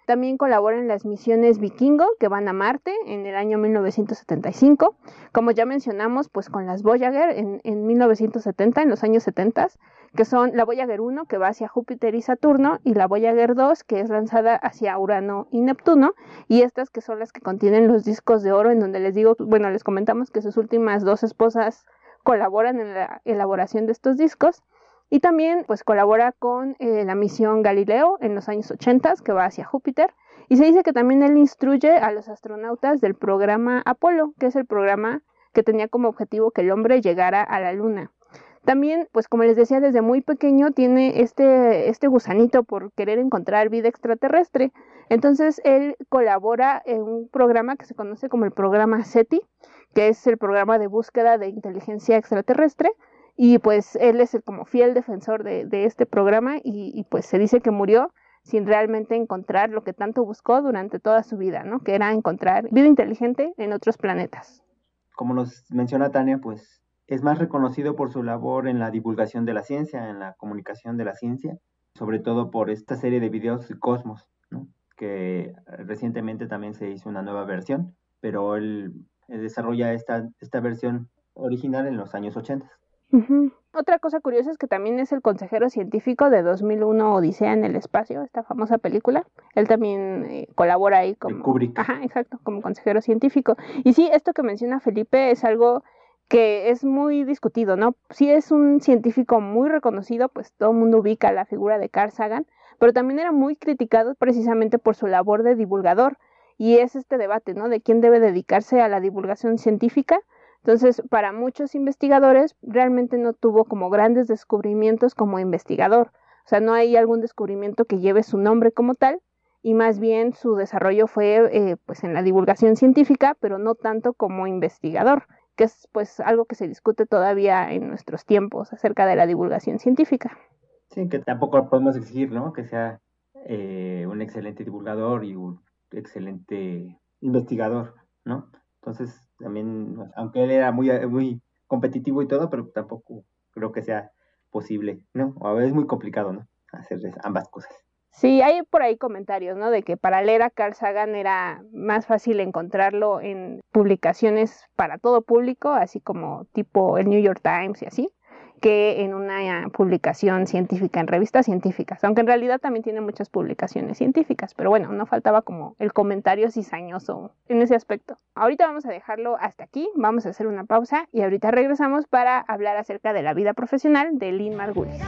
También colabora en las misiones Vikingo, que van a Marte en el año mil novecientos setenta y cinco. Como ya mencionamos, pues con las Voyager en, en mil novecientos setenta, en los años setenta, que son la Voyager uno, que va hacia Júpiter y Saturno, y la Voyager dos, que es lanzada hacia Urano y Neptuno, y estas que son las que contienen los discos de oro, en donde les digo, bueno, les comentamos que sus últimas dos esposas colaboran en la elaboración de estos discos. Y también pues colabora con eh, la misión Galileo en los años ochenta, que va hacia Júpiter, y se dice que también él instruye a los astronautas del programa Apolo, que es el programa que tenía como objetivo que el hombre llegara a la Luna. También, pues como les decía, desde muy pequeño tiene este, este gusanito por querer encontrar vida extraterrestre. Entonces él colabora en un programa que se conoce como el programa SETI, que es el programa de búsqueda de inteligencia extraterrestre. Y pues él es el como fiel defensor de, de este programa y, y pues se dice que murió sin realmente encontrar lo que tanto buscó durante toda su vida, ¿no? Que era encontrar vida inteligente en otros planetas. Como nos menciona Tania, pues es más reconocido por su labor en la divulgación de la ciencia, en la comunicación de la ciencia, sobre todo por esta serie de videos Cosmos, ¿no? Que recientemente también se hizo una nueva versión, pero él, él desarrolla esta, esta versión original en los años ochenta. Uh-huh. Otra cosa curiosa es que también es el consejero científico de dos mil uno Odisea en el espacio, esta famosa película. Él también eh, colabora ahí como... De Kubrick. Ajá, exacto, como consejero científico. Y sí, esto que menciona Felipe es algo que es muy discutido, ¿no? Sí es un científico muy reconocido, pues todo el mundo ubica la figura de Carl Sagan, pero también era muy criticado precisamente por su labor de divulgador. Y es este debate, ¿no? De quién debe dedicarse a la divulgación científica. Entonces, para muchos investigadores, realmente no tuvo como grandes descubrimientos como investigador. O sea, no hay algún descubrimiento que lleve su nombre como tal, y más bien su desarrollo fue eh, pues en la divulgación científica, pero no tanto como investigador, que es pues algo que se discute todavía en nuestros tiempos acerca de la divulgación científica. Sí, que tampoco podemos exigir, ¿no? Que sea eh, un excelente divulgador y un excelente investigador, ¿no? Entonces, también, aunque él era muy, muy competitivo y todo, pero tampoco creo que sea posible, ¿no? O es muy complicado, ¿no? Hacer ambas cosas. Sí, hay por ahí comentarios, ¿no? De que para leer a Carl Sagan era más fácil encontrarlo en publicaciones para todo público, así como tipo el New York Times y así, que en una publicación científica, en revistas científicas, aunque en realidad también tiene muchas publicaciones científicas, pero bueno, no faltaba como el comentario cizañoso en ese aspecto. Ahorita vamos a dejarlo hasta aquí, vamos a hacer una pausa y ahorita regresamos para hablar acerca de la vida profesional de Lynn Margulis.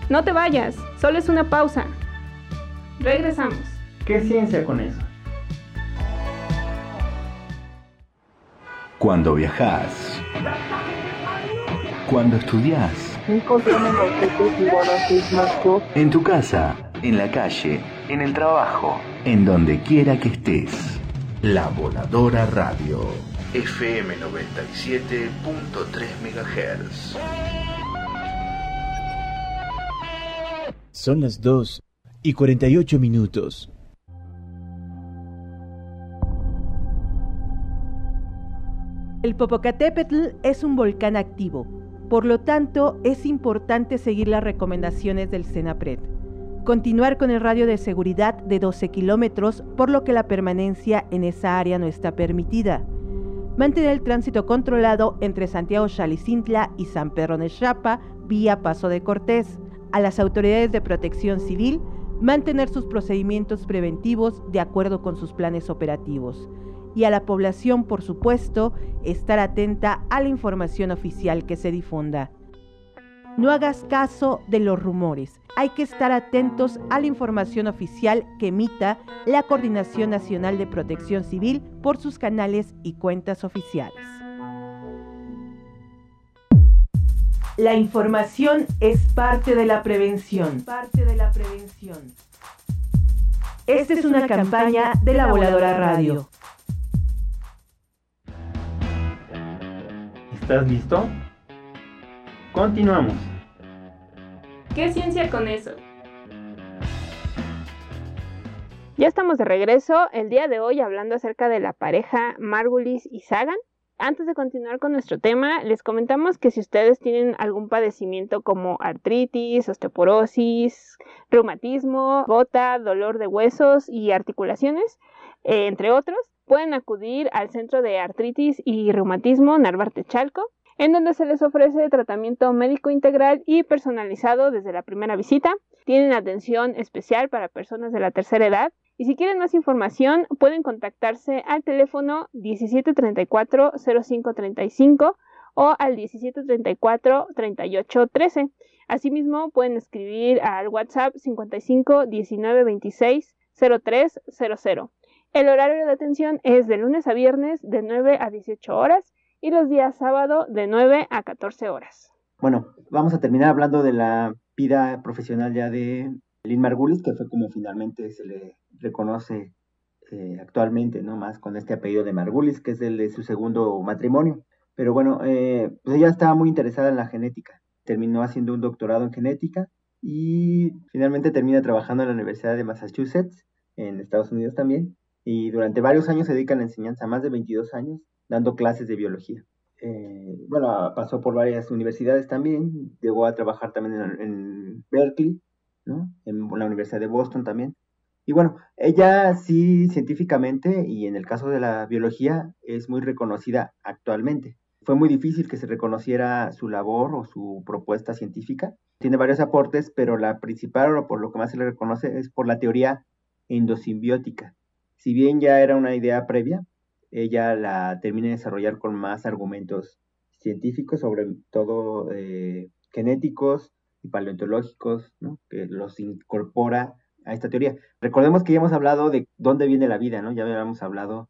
No te vayas, solo es una pausa. Regresamos. ¿Qué ciencia con eso? Cuando viajas, cuando estudias, en tu casa, en la calle, en el trabajo, en donde quiera que estés. La Voladora Radio, F M noventa y siete punto tres megahertz. Son las dos y cuarenta y ocho minutos. El Popocatépetl es un volcán activo, por lo tanto es importante seguir las recomendaciones del CENAPRED. Continuar con el radio de seguridad de doce kilómetros, por lo que la permanencia en esa área no está permitida. Mantener el tránsito controlado entre Santiago Xalicintla y San Pedro Nexapa vía Paso de Cortés. A las autoridades de protección civil, mantener sus procedimientos preventivos de acuerdo con sus planes operativos. Y a la población, por supuesto, estar atenta a la información oficial que se difunda. No hagas caso de los rumores. Hay que estar atentos a la información oficial que emita la Coordinación Nacional de Protección Civil por sus canales y cuentas oficiales. La información es parte de la prevención. Parte de la prevención. Esta es una campaña de La Voladora Radio. ¿Estás listo? Continuamos. ¿Qué ciencia con eso? Ya estamos de regreso el día de hoy hablando acerca de la pareja Margulis y Sagan. Antes de continuar con nuestro tema, les comentamos que si ustedes tienen algún padecimiento como artritis, osteoporosis, reumatismo, gota, dolor de huesos y articulaciones, eh, entre otros, pueden acudir al Centro de Artritis y Reumatismo Narvarte Chalco, en donde se les ofrece tratamiento médico integral y personalizado desde la primera visita. Tienen atención especial para personas de la tercera edad. Y si quieren más información, pueden contactarse al teléfono diecisiete treinta y cuatro cero cinco treinta y cinco o al diecisiete treinta y cuatro treinta y ocho trece. Asimismo, pueden escribir al WhatsApp cincuenta y cinco diecinueve veintiséis cero tres cero cero. El horario de atención es de lunes a viernes de nueve a dieciocho horas y los días sábado de nueve a catorce horas. Bueno, vamos a terminar hablando de la vida profesional ya de Lynn Margulis, que fue como finalmente se le reconoce eh, actualmente, ¿no? Más con este apellido de Margulis, que es el de su segundo matrimonio. Pero bueno, eh, pues ella estaba muy interesada en la genética. Terminó haciendo un doctorado en genética y finalmente termina trabajando en la Universidad de Massachusetts, en Estados Unidos también. Y durante varios años se dedica a la enseñanza, más de veintidós años, dando clases de biología. Eh, bueno, pasó por varias universidades también, llegó a trabajar también en, en Berkeley, ¿no? En la Universidad de Boston también. Y bueno, ella sí científicamente, y en el caso de la biología, es muy reconocida actualmente. Fue muy difícil que se reconociera su labor o su propuesta científica. Tiene varios aportes, pero la principal, o por lo que más se le reconoce, es por la teoría endosimbiótica. Si bien ya era una idea previa, ella la termina de desarrollar con más argumentos científicos, sobre todo eh, genéticos y paleontológicos, ¿no? Que los incorpora a esta teoría. Recordemos que ya hemos hablado de dónde viene la vida, ¿no? Ya habíamos hablado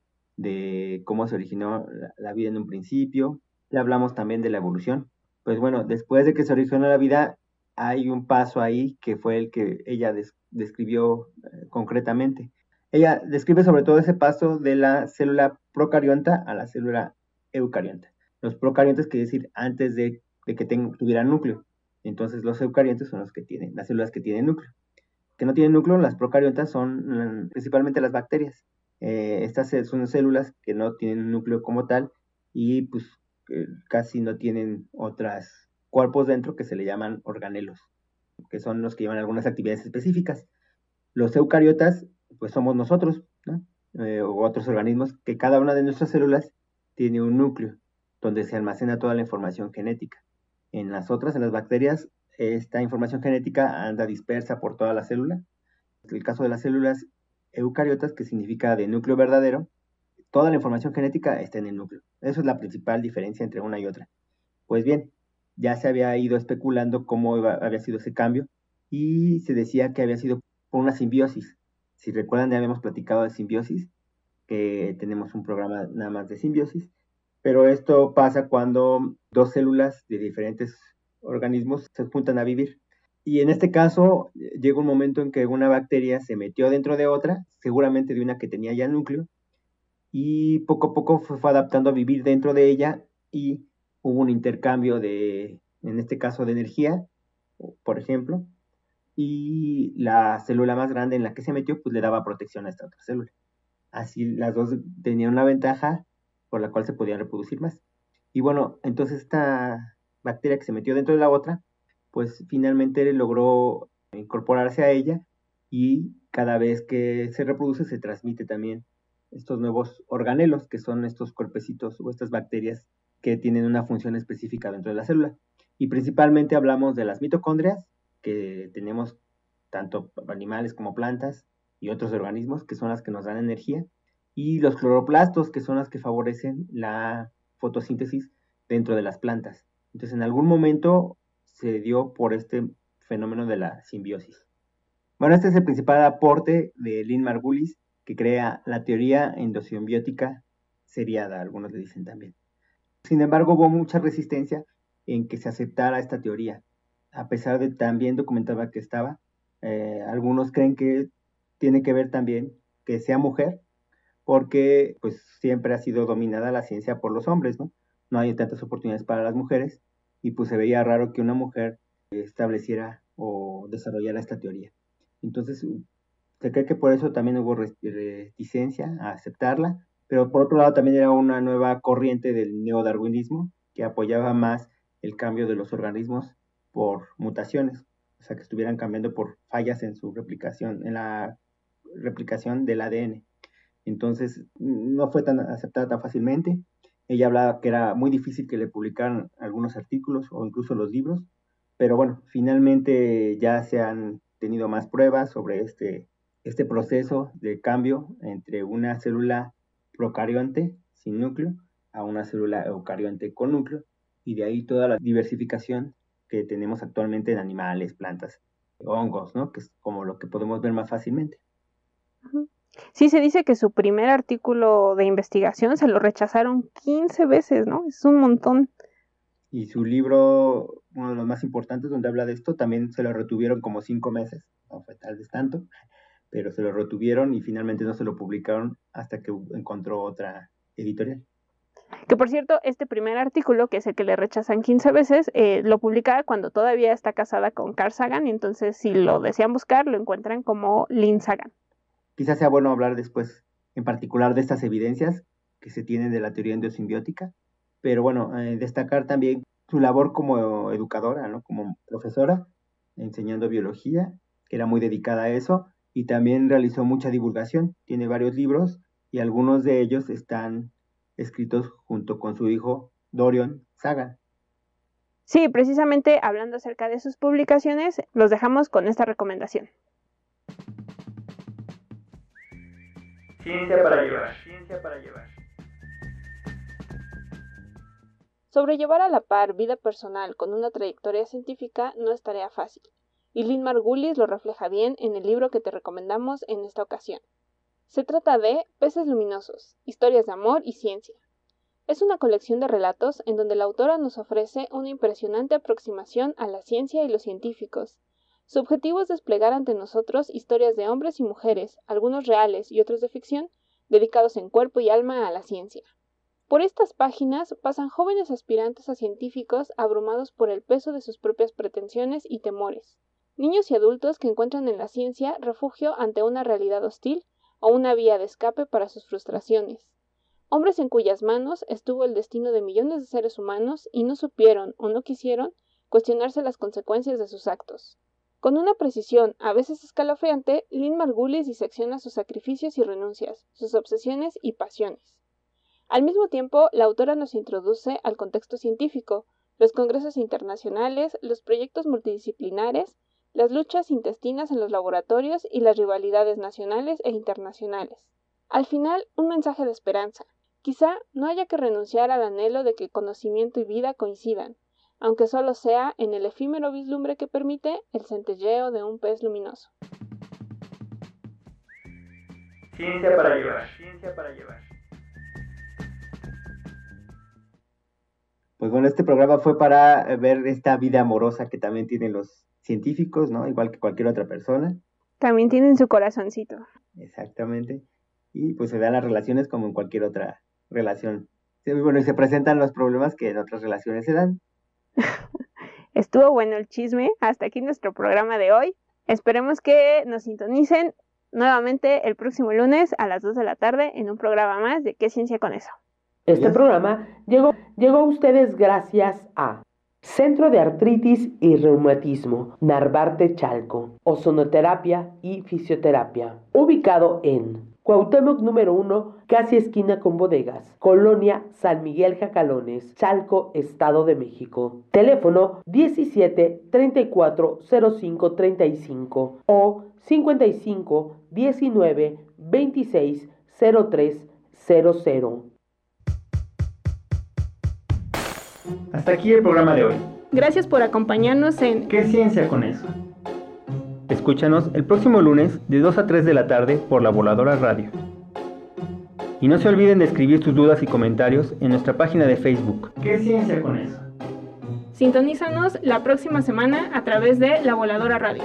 de cómo se originó la, la vida en un principio, ya hablamos también de la evolución. Pues bueno, después de que se originó la vida, hay un paso ahí que fue el que ella des, describió eh, concretamente. Ella describe sobre todo ese paso de la célula procarionta a la célula eucarionta. Los procariontes quiere decir antes de, de que ten, tuvieran núcleo. Entonces los eucariontes son los que tienen, las células que tienen núcleo. Que no tienen núcleo, las procariontas son principalmente las bacterias. Eh, estas son células que no tienen un núcleo como tal y pues eh, casi no tienen otros cuerpos dentro que se le llaman organelos, que son los que llevan algunas actividades específicas. Los eucariotas pues somos nosotros, ¿no? Eh, u otros organismos, que cada una de nuestras células tiene un núcleo donde se almacena toda la información genética. En las otras, en las bacterias, esta información genética anda dispersa por toda la célula. En el caso de las células eucariotas, que significa de núcleo verdadero, toda la información genética está en el núcleo. Eso es la principal diferencia entre una y otra. Pues bien, ya se había ido especulando cómo iba, había sido ese cambio, y se decía que había sido por una simbiosis. Si recuerdan, ya habíamos platicado de simbiosis, que tenemos un programa nada más de simbiosis, pero esto pasa cuando dos células de diferentes organismos se juntan a vivir. Y en este caso llega un momento en que una bacteria se metió dentro de otra, seguramente de una que tenía ya núcleo, y poco a poco fue, fue adaptando a vivir dentro de ella y hubo un intercambio de, en este caso, de energía, por ejemplo, y la célula más grande en la que se metió pues le daba protección a esta otra célula. Así las dos tenían una ventaja por la cual se podían reproducir más. Y bueno, entonces esta bacteria que se metió dentro de la otra, pues finalmente logró incorporarse a ella y cada vez que se reproduce se transmite también estos nuevos organelos, que son estos cuerpecitos o estas bacterias que tienen una función específica dentro de la célula. Y principalmente hablamos de las mitocondrias, que tenemos tanto animales como plantas y otros organismos, que son las que nos dan energía, y los cloroplastos, que son las que favorecen la fotosíntesis dentro de las plantas. Entonces, en algún momento se dio por este fenómeno de la simbiosis. Bueno, este es el principal aporte de Lynn Margulis, que crea la teoría endosimbiótica seriada, algunos le dicen también. Sin embargo, hubo mucha resistencia en que se aceptara esta teoría, a pesar de tan bien documentada que estaba. Eh, algunos creen que tiene que ver también que sea mujer, porque pues siempre ha sido dominada la ciencia por los hombres, ¿no? No hay tantas oportunidades para las mujeres, y pues se veía raro que una mujer estableciera o desarrollara esta teoría. Entonces, se cree que por eso también hubo reticencia a aceptarla, pero por otro lado también era una nueva corriente del neodarwinismo que apoyaba más el cambio de los organismos por mutaciones, o sea, que estuvieran cambiando por fallas en su replicación, en la replicación del A D N. Entonces, no fue tan aceptada tan fácilmente. Ella hablaba que era muy difícil que le publicaran algunos artículos o incluso los libros, pero bueno, finalmente ya se han tenido más pruebas sobre este, este proceso de cambio entre una célula procarionte sin núcleo a una célula eucarionte con núcleo, y de ahí toda la diversificación que tenemos actualmente en animales, plantas, hongos, ¿no? Que es como lo que podemos ver más fácilmente. Sí, se dice que su primer artículo de investigación se lo rechazaron quince veces, ¿no? Es un montón. Y su libro, uno de los más importantes donde habla de esto, también se lo retuvieron como cinco meses, no fue tal vez tanto, pero se lo retuvieron y finalmente no se lo publicaron hasta que encontró otra editorial. Que por cierto, este primer artículo, que es el que le rechazan quince veces, eh, lo publica cuando todavía está casada con Carl Sagan, y entonces si lo desean buscar, lo encuentran como Lynn Sagan. Quizás sea bueno hablar después en particular de estas evidencias que se tienen de la teoría endosimbiótica, pero bueno, eh, destacar también su labor como educadora, ¿no? Como profesora, enseñando biología, que era muy dedicada a eso, y también realizó mucha divulgación, tiene varios libros, y algunos de ellos están escritos junto con su hijo Dorian Sagan. Sí, precisamente hablando acerca de sus publicaciones, los dejamos con esta recomendación. Ciencia para llevar. Ciencia para llevar. Sobrellevar a la par vida personal con una trayectoria científica no es tarea fácil, y Lynn Margulis lo refleja bien en el libro que te recomendamos en esta ocasión. Se trata de Peces luminosos, historias de amor y ciencia. Es una colección de relatos en donde la autora nos ofrece una impresionante aproximación a la ciencia y los científicos. Su objetivo es desplegar ante nosotros historias de hombres y mujeres, algunos reales y otros de ficción, dedicados en cuerpo y alma a la ciencia. Por estas páginas pasan jóvenes aspirantes a científicos abrumados por el peso de sus propias pretensiones y temores. Niños y adultos que encuentran en la ciencia refugio ante una realidad hostil o una vía de escape para sus frustraciones. Hombres en cuyas manos estuvo el destino de millones de seres humanos y no supieron o no quisieron cuestionarse las consecuencias de sus actos. Con una precisión a veces escalofriante, Lynn Margulis disecciona sus sacrificios y renuncias, sus obsesiones y pasiones. Al mismo tiempo, la autora nos introduce al contexto científico, los congresos internacionales, los proyectos multidisciplinares, las luchas intestinas en los laboratorios y las rivalidades nacionales e internacionales. Al final, un mensaje de esperanza. Quizá no haya que renunciar al anhelo de que conocimiento y vida coincidan. aunque solo sea en el efímero vislumbre que permite el centelleo de un pez luminoso. Ciencia para llevar. Ciencia para llevar. Pues bueno, este programa fue para ver esta vida amorosa que también tienen los científicos, ¿no? Igual que cualquier otra persona. También tienen su corazoncito. Exactamente. Y pues se dan las relaciones como en cualquier otra relación. Sí, bueno, y se presentan los problemas que en otras relaciones se dan. Estuvo bueno el chisme. Hasta aquí nuestro programa de hoy. Esperemos que nos sintonicen nuevamente el próximo lunes a las dos de la tarde en un programa más de ¿Qué ciencia con eso? Este programa llegó, llegó a ustedes gracias a Centro de Artritis y Reumatismo, Narvarte Chalco, Ozonoterapia y Fisioterapia, ubicado en Cuauhtémoc número uno, casi esquina con bodegas, Colonia San Miguel Jacalones, Chalco, Estado de México. Teléfono diecisiete, treinta y cuatro, cero cinco, treinta y cinco o cincuenta y cinco, diecinueve, veintiséis, cero tres, cero cero. Hasta aquí el programa de hoy. Gracias por acompañarnos en ¿Qué ciencia con eso? Escúchanos el próximo lunes de dos a tres de la tarde por La Voladora Radio. Y no se olviden de escribir sus dudas y comentarios en nuestra página de Facebook. ¿Qué ciencia con eso? Sintonízanos la próxima semana a través de La Voladora Radio.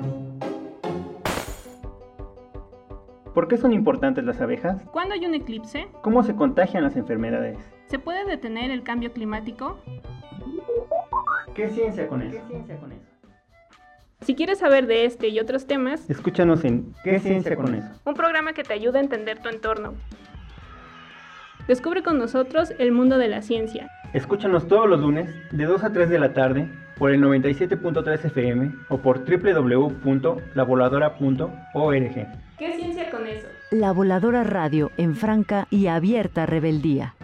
¿Por qué son importantes las abejas? ¿Cuándo hay un eclipse? ¿Cómo se contagian las enfermedades? ¿Se puede detener el cambio climático? ¿Qué ciencia con eso? ¿Qué ciencia con eso? Si quieres saber de este y otros temas, escúchanos en ¿Qué ciencia con eso? Un programa que te ayuda a entender tu entorno. Descubre con nosotros el mundo de la ciencia. Escúchanos todos los lunes de dos a tres de la tarde por el noventa y siete punto tres F M o por doble u doble u doble u punto la voladora punto org. ¿Qué ciencia con eso? La Voladora Radio en franca y abierta rebeldía.